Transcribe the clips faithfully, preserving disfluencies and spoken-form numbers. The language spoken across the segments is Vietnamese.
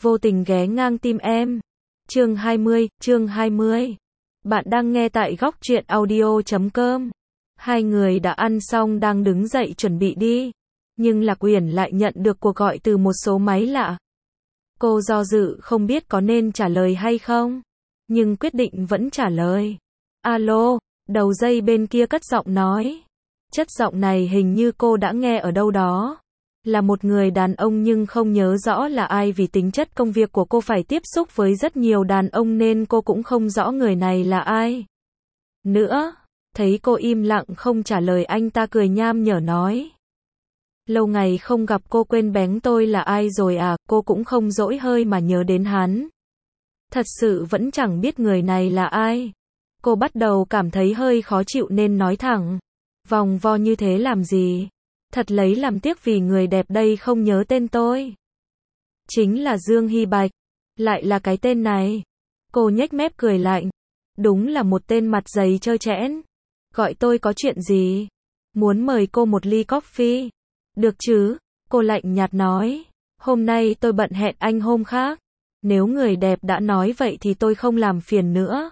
vô tình ghé ngang tim em. Chương hai mươi, chương hai mươi. Bạn đang nghe tại góc truyện audio chấm com. Hai người đã ăn xong đang đứng dậy chuẩn bị đi. Nhưng Lạc Uyển lại nhận được cuộc gọi từ một số máy lạ. Cô do dự không biết có nên trả lời hay không. Nhưng quyết định vẫn trả lời. Alo, đầu dây bên kia cất giọng nói. Chất giọng này hình như cô đã nghe ở đâu đó. Là một người đàn ông nhưng không nhớ rõ là ai vì tính chất công việc của cô phải tiếp xúc với rất nhiều đàn ông nên cô cũng không rõ người này là ai. Nữa, thấy cô im lặng không trả lời anh ta cười nham nhở nói. Lâu ngày không gặp cô quên bén tôi là ai rồi à, cô cũng không dỗi hơi mà nhớ đến hắn. Thật sự vẫn chẳng biết người này là ai. Cô bắt đầu cảm thấy hơi khó chịu nên nói thẳng. Vòng vo như thế làm gì? Thật lấy làm tiếc vì người đẹp đây không nhớ tên tôi. Chính là Dương Hy Bạch. Lại là cái tên này. Cô nhếch mép cười lạnh. Đúng là một tên mặt dày trơ trẽn. Gọi tôi có chuyện gì? Muốn mời cô một ly coffee. Được chứ? Cô lạnh nhạt nói. Hôm nay tôi bận hẹn anh hôm khác. Nếu người đẹp đã nói vậy thì tôi không làm phiền nữa.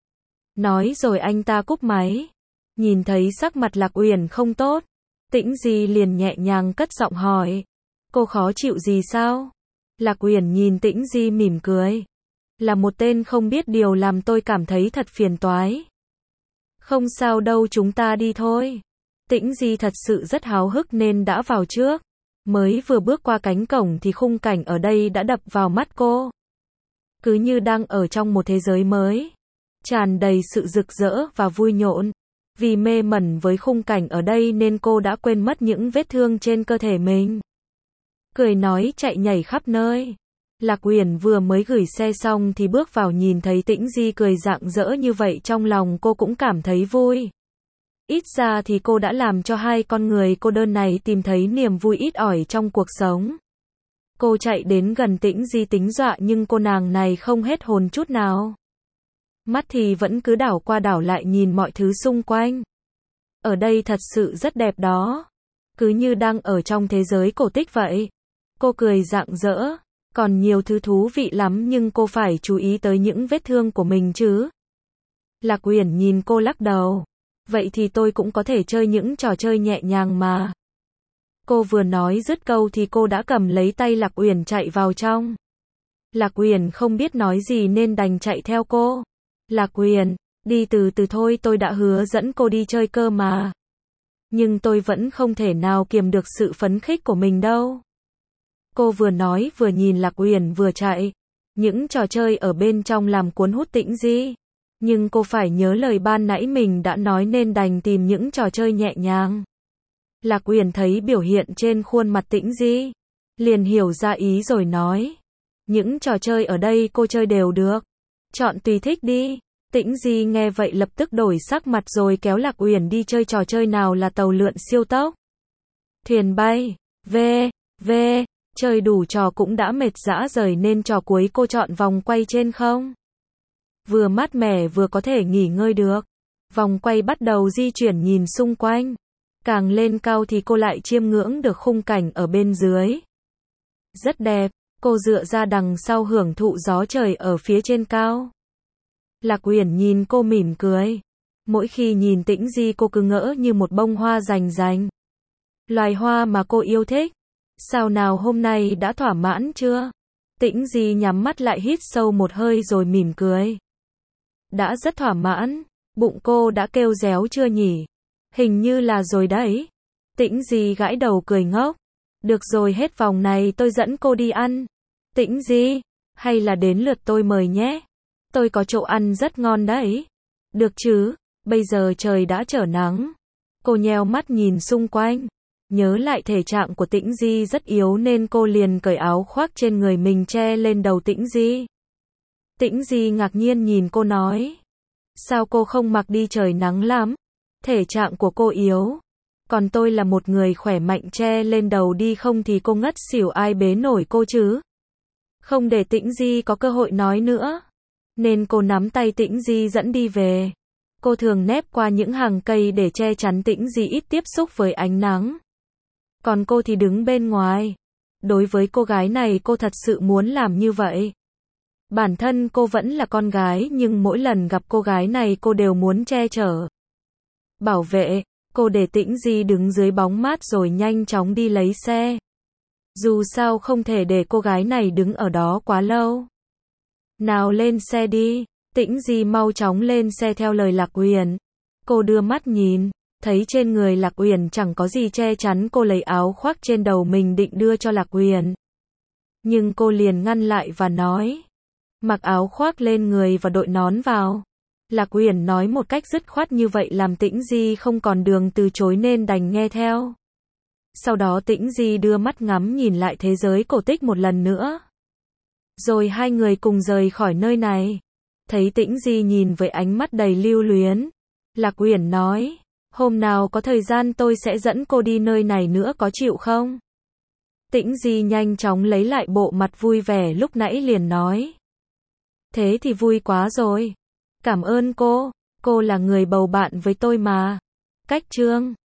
Nói rồi anh ta cúp máy. Nhìn thấy sắc mặt Lạc Uyển không tốt. Tĩnh Di liền nhẹ nhàng cất giọng hỏi. Cô khó chịu gì sao? Lạc Uyển nhìn Tĩnh Di mỉm cười. Là một tên không biết điều làm tôi cảm thấy thật phiền toái. Không sao đâu, chúng ta đi thôi. Tĩnh Di thật sự rất háo hức nên đã vào trước. Mới vừa bước qua cánh cổng thì khung cảnh ở đây đã đập vào mắt cô. Cứ như đang ở trong một thế giới mới. Tràn đầy sự rực rỡ và vui nhộn. Vì mê mẩn với khung cảnh ở đây nên cô đã quên mất những vết thương trên cơ thể mình. Cười nói chạy nhảy khắp nơi. Lạc Uyển vừa mới gửi xe xong thì bước vào nhìn thấy Tĩnh Di cười rạng rỡ như vậy trong lòng cô cũng cảm thấy vui. Ít ra thì cô đã làm cho hai con người cô đơn này tìm thấy niềm vui ít ỏi trong cuộc sống. Cô chạy đến gần Tĩnh Di tính dọa nhưng cô nàng này không hết hồn chút nào. Mắt thì vẫn cứ đảo qua đảo lại nhìn mọi thứ xung quanh. Ở đây thật sự rất đẹp đó. Cứ như đang ở trong thế giới cổ tích vậy. Cô cười rạng rỡ. Còn nhiều thứ thú vị lắm nhưng cô phải chú ý tới những vết thương của mình chứ. Lạc Uyển nhìn cô lắc đầu. Vậy thì tôi cũng có thể chơi những trò chơi nhẹ nhàng mà. Cô vừa nói dứt câu thì cô đã cầm lấy tay Lạc Uyển chạy vào trong. Lạc Uyển không biết nói gì nên đành chạy theo cô. Lạc Uyển, đi từ từ thôi, tôi đã hứa dẫn cô đi chơi cơ mà. Nhưng tôi vẫn không thể nào kiềm được sự phấn khích của mình đâu. Cô vừa nói vừa nhìn Lạc Uyển vừa chạy. Những trò chơi ở bên trong làm cuốn hút Tĩnh Di. Nhưng cô phải nhớ lời ban nãy mình đã nói nên đành tìm những trò chơi nhẹ nhàng. Lạc Uyển thấy biểu hiện trên khuôn mặt Tĩnh Di. Liền hiểu ra ý rồi nói. Những trò chơi ở đây cô chơi đều được. Chọn tùy thích đi. Tĩnh Di nghe vậy lập tức đổi sắc mặt rồi kéo Lạc Uyển đi chơi trò chơi nào là tàu lượn siêu tốc. Thuyền bay, v, v, chơi đủ trò cũng đã mệt rã rời nên trò cuối cô chọn vòng quay trên không. Vừa mát mẻ vừa có thể nghỉ ngơi được. Vòng quay bắt đầu di chuyển nhìn xung quanh. Càng lên cao thì cô lại chiêm ngưỡng được khung cảnh ở bên dưới. Rất đẹp, cô dựa ra đằng sau hưởng thụ gió trời ở phía trên cao. Lạc Uyển nhìn cô mỉm cười. Mỗi khi nhìn Tĩnh Di cô cứ ngỡ như một bông hoa rành rành. Loài hoa mà cô yêu thích. Sao nào hôm nay đã thỏa mãn chưa? Tĩnh Di nhắm mắt lại hít sâu một hơi rồi mỉm cười. Đã rất thỏa mãn. Bụng cô đã kêu réo chưa nhỉ? Hình như là rồi đấy. Tĩnh Di gãi đầu cười ngốc. Được rồi, hết vòng này tôi dẫn cô đi ăn. Tĩnh Di, hay là đến lượt tôi mời nhé. Tôi có chỗ ăn rất ngon đấy. Được chứ, bây giờ trời đã trở nắng. Cô nheo mắt nhìn xung quanh. Nhớ lại thể trạng của Tĩnh Di rất yếu nên cô liền cởi áo khoác trên người mình che lên đầu Tĩnh Di. Tĩnh Di ngạc nhiên nhìn cô nói. Sao cô không mặc đi, trời nắng lắm. Thể trạng của cô yếu. Còn tôi là một người khỏe mạnh, che lên đầu đi không thì cô ngất xỉu, ai bế nổi cô chứ. Không để Tĩnh Di có cơ hội nói nữa. Nên cô nắm tay Tĩnh Di dẫn đi về. Cô thường nép qua những hàng cây để che chắn Tĩnh Di ít tiếp xúc với ánh nắng. Còn cô thì đứng bên ngoài. Đối với cô gái này cô thật sự muốn làm như vậy. Bản thân cô vẫn là con gái nhưng mỗi lần gặp cô gái này cô đều muốn che chở, bảo vệ. Cô để Tĩnh Di đứng dưới bóng mát rồi nhanh chóng đi lấy xe. Dù sao không thể để cô gái này đứng ở đó quá lâu. Nào lên xe đi. Tĩnh Di mau chóng lên xe theo lời Lạc Uyển. Cô đưa mắt nhìn, thấy trên người Lạc Uyển chẳng có gì che chắn, cô lấy áo khoác trên đầu mình định đưa cho Lạc Uyển. Nhưng cô liền ngăn lại và nói, mặc áo khoác lên người và đội nón vào. Lạc Uyển nói một cách dứt khoát như vậy làm Tĩnh Di không còn đường từ chối nên đành nghe theo. Sau đó Tĩnh Di đưa mắt ngắm nhìn lại thế giới cổ tích một lần nữa. Rồi hai người cùng rời khỏi nơi này. Thấy Tĩnh Di nhìn với ánh mắt đầy lưu luyến, Lạc Uyển nói, hôm nào có thời gian tôi sẽ dẫn cô đi nơi này nữa, có chịu không? Tĩnh Di nhanh chóng lấy lại bộ mặt vui vẻ lúc nãy liền nói, thế thì vui quá rồi. Cảm ơn cô, cô là người bầu bạn với tôi mà. Cách chương